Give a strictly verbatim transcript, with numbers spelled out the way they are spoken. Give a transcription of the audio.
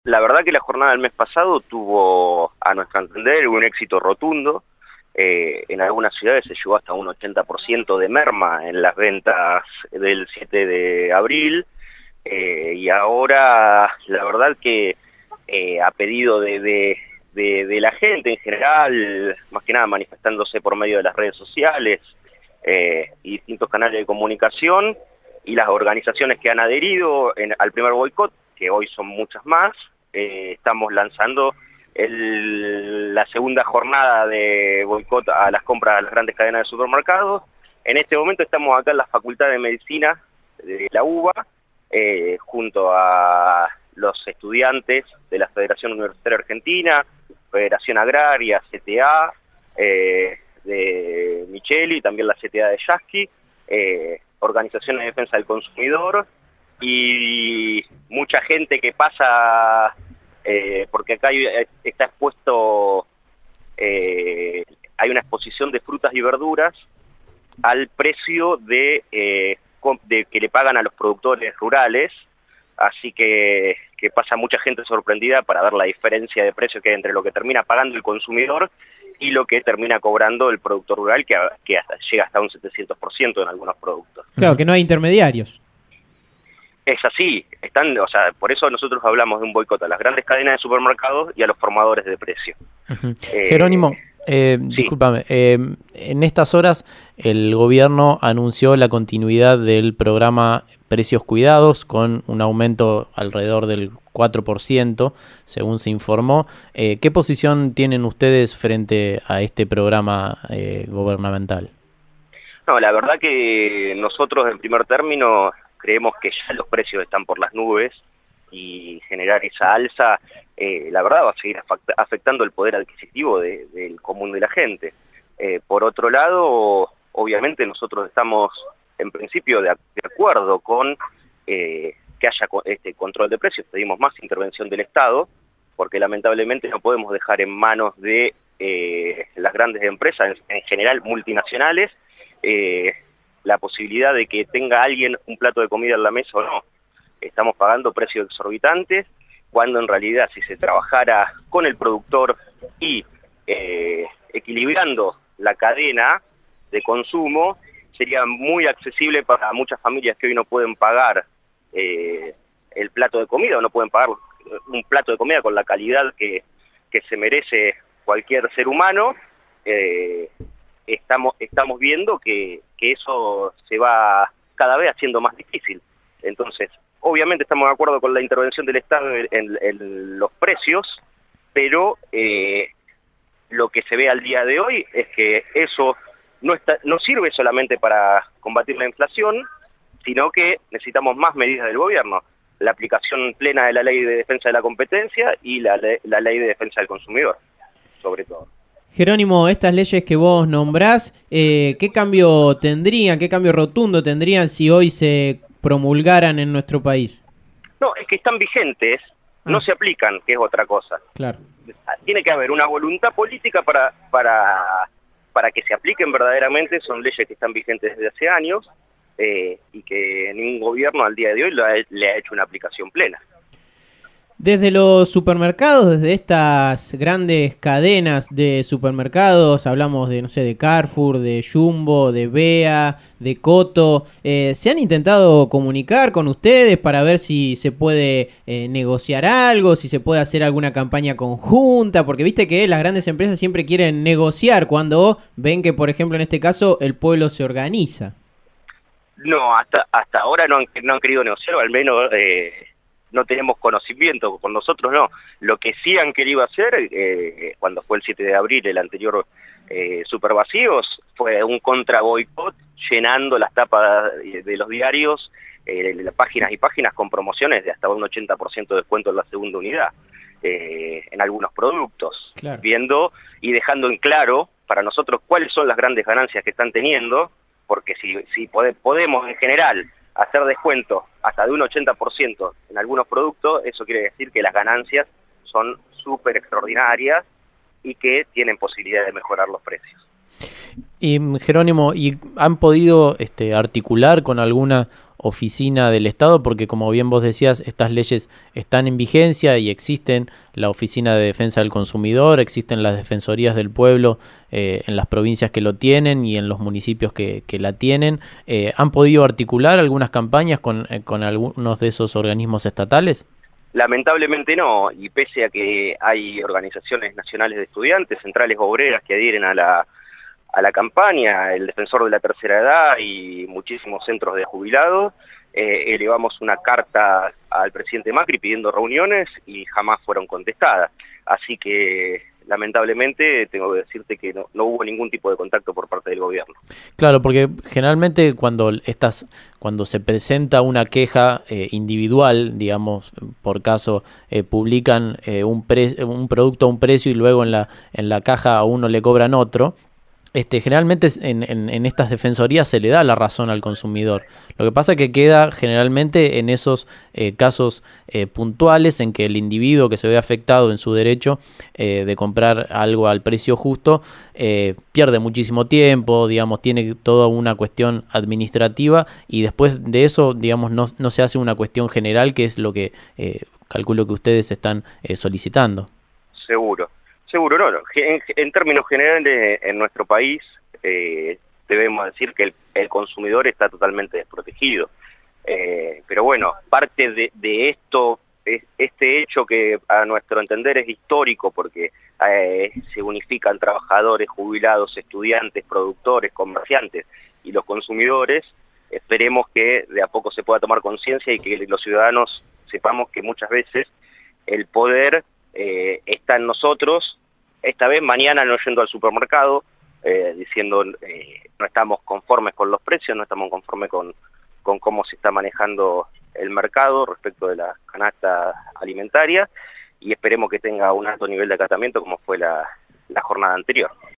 La verdad que la jornada del mes pasado tuvo, a nuestro entender, un éxito rotundo. Eh, en algunas ciudades se llegó hasta un ochenta por ciento de merma en las ventas del siete de abril. Eh, y ahora, la verdad que eh, a pedido de, de, de, de la gente en general, más que nada manifestándose por medio de las redes sociales eh, y distintos canales de comunicación, y las organizaciones que han adherido en, al primer boicot, que hoy son muchas más, eh, estamos lanzando el, la segunda jornada de boicot a las compras a las grandes cadenas de supermercados. En este momento estamos acá en la Facultad de Medicina de la UBA, eh, junto a los estudiantes de la Federación Universitaria Argentina, Federación Agraria, C T A, eh, de Micheli, también la C T A de Yasky, eh, organizaciones de defensa del consumidor y mucha gente que pasa, eh, porque acá hay, está expuesto, eh, hay una exposición de frutas y verduras al precio de, eh, de que le pagan a los productores rurales, así que, que pasa mucha gente sorprendida para ver la diferencia de precio que hay entre lo que termina pagando el consumidor y lo que termina cobrando el productor rural, que, que hasta, llega hasta un setecientos por ciento en algunos productos. Claro, que no hay intermediarios. Es así, están, o sea, por eso nosotros hablamos de un boicot a las grandes cadenas de supermercados y a los formadores de precio. Uh-huh. eh, Jerónimo, eh, sí. discúlpame, eh, en estas horas el gobierno anunció la continuidad del programa Precios Cuidados con un aumento alrededor del cuatro por ciento, según se informó. Eh, ¿Qué posición tienen ustedes frente a este programa eh, gubernamental? No, la verdad que nosotros en primer término creemos que ya los precios están por las nubes y generar esa alza, eh, la verdad va a seguir afectando el poder adquisitivo de, del común de la gente. Eh, por otro lado, obviamente nosotros estamos en principio de, de acuerdo con eh, que haya este control de precios, pedimos más intervención del Estado, porque lamentablemente no podemos dejar en manos de eh, las grandes empresas, en, en general multinacionales, eh, la posibilidad de que tenga alguien un plato de comida en la mesa o no. Estamos pagando precios exorbitantes, cuando en realidad si se trabajara con el productor y eh, equilibrando la cadena de consumo, sería muy accesible para muchas familias que hoy no pueden pagar eh, el plato de comida, o no pueden pagar un plato de comida con la calidad que, que se merece cualquier ser humano. Eh, estamos, estamos viendo que, que eso se va cada vez haciendo más difícil. Entonces, obviamente estamos de acuerdo con la intervención del Estado en, en, en los precios, pero eh, lo que se ve al día de hoy es que eso no, está, no sirve solamente para combatir la inflación, sino que necesitamos más medidas del gobierno. La aplicación plena de la Ley de Defensa de la Competencia y la, la Ley de Defensa del Consumidor, sobre todo. Jerónimo, estas leyes que vos nombrás, eh, ¿qué cambio tendrían, qué cambio rotundo tendrían si hoy se promulgaran en nuestro país? No, es que están vigentes, ah. no se aplican, que es otra cosa. Claro. Tiene que haber una voluntad política para, para, para que se apliquen verdaderamente. Son leyes que están vigentes desde hace años eh, y que ningún gobierno al día de hoy le ha, le ha hecho una aplicación plena. Desde los supermercados, desde estas grandes cadenas de supermercados, hablamos de, no sé, de Carrefour, de Jumbo, de Bea, de Coto, eh, ¿se han intentado comunicar con ustedes para ver si se puede eh, negociar algo, si se puede hacer alguna campaña conjunta? Porque viste que las grandes empresas siempre quieren negociar cuando ven que, por ejemplo, en este caso, el pueblo se organiza. No, hasta, hasta ahora no han, no han querido negociar, o al menos... Eh... no tenemos conocimiento, con nosotros no. Lo que sí han querido hacer, eh, cuando fue el siete de abril, el anterior eh, Super Vacíos, fue un contra boicot, llenando las tapas de los diarios, eh, las páginas y páginas con promociones de hasta un ochenta por ciento de descuento en la segunda unidad, eh, en algunos productos, claro. Viendo y dejando en claro para nosotros cuáles son las grandes ganancias que están teniendo, porque si, si pode, podemos en general hacer descuentos hasta de un ochenta por ciento en algunos productos, eso quiere decir que las ganancias son súper extraordinarias y que tienen posibilidad de mejorar los precios. Y Jerónimo, ¿y han podido este, articular con alguna oficina del Estado? Porque como bien vos decías, estas leyes están en vigencia y existen la Oficina de Defensa del Consumidor, existen las Defensorías del Pueblo eh, en las provincias que lo tienen y en los municipios que, que la tienen. Eh, ¿Han podido articular algunas campañas con, eh, con algunos de esos organismos estatales? Lamentablemente no, y pese a que hay organizaciones nacionales de estudiantes, centrales obreras que adhieren a la, a la campaña, el Defensor de la Tercera Edad y muchísimos centros de jubilados, eh, elevamos una carta al presidente Macri pidiendo reuniones y jamás fueron contestadas. Así que lamentablemente tengo que decirte que no, no hubo ningún tipo de contacto por parte del gobierno. Claro, porque generalmente cuando estas, cuando se presenta una queja eh, individual, digamos, por caso, eh, publican eh, un, pre, un producto a un precio y luego en la, en la caja a uno le cobran otro. Este, generalmente en, en, en estas defensorías se le da la razón al consumidor. Lo que pasa es que queda generalmente en esos eh, casos eh, puntuales en que el individuo que se ve afectado en su derecho eh, de comprar algo al precio justo eh, pierde muchísimo tiempo, digamos, tiene toda una cuestión administrativa y después de eso, digamos, no, no se hace una cuestión general, que es lo que eh, calculo que ustedes están eh, solicitando. Seguro. Seguro, no, no. En, en términos generales, en nuestro país eh, debemos decir que el, el consumidor está totalmente desprotegido. Eh, pero bueno, parte de, de esto, es, este hecho que a nuestro entender es histórico porque eh, se unifican trabajadores, jubilados, estudiantes, productores, comerciantes y los consumidores, esperemos que de a poco se pueda tomar conciencia y que los ciudadanos sepamos que muchas veces el poder eh, está en nosotros. Esta vez, mañana no yendo al supermercado, eh, diciendo eh, no estamos conformes con los precios, no estamos conformes con, con cómo se está manejando el mercado respecto de la canasta alimentaria y esperemos que tenga un alto nivel de acatamiento como fue la, la jornada anterior.